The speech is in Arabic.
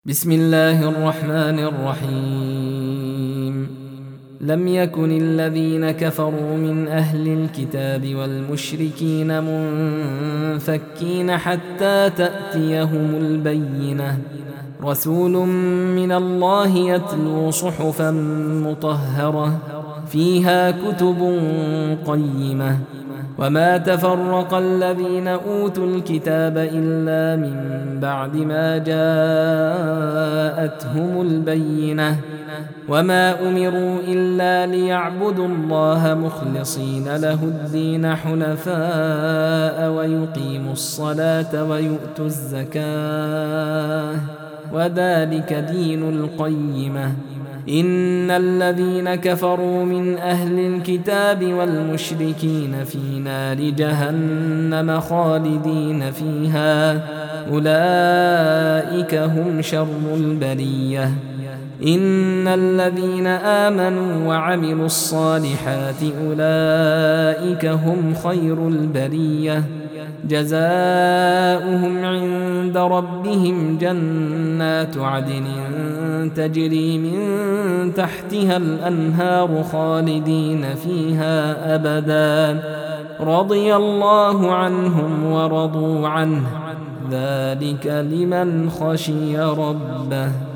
بسم الله الرحمن الرحيم. لم يكن الذين كفروا من أهل الكتاب والمشركين منفكين حتى تأتيهم البينة، رسول من الله يتلو صحفا مطهرة فيها كتب قيمة. وما تفرق الذين أوتوا الكتاب إلا من بعد ما جاءتهم البينة، وما أمروا إلا ليعبدوا الله مخلصين له الدين حنفاء ويقيموا الصلاة ويؤتوا الزكاة وذلك دين القيمة. إن الذين كفروا من أهل الكتاب والمشركين في نار جهنم خالدين فيها، أولئك هم شر البرية. إن الذين آمنوا وعملوا الصالحات أولئك هم خير البرية، جزاؤهم عند ربهم جنات عدن تجري من تحتها الأنهار خالدين فيها أبدا، رضي الله عنهم ورضوا عنه، ذلك لمن خشي ربه.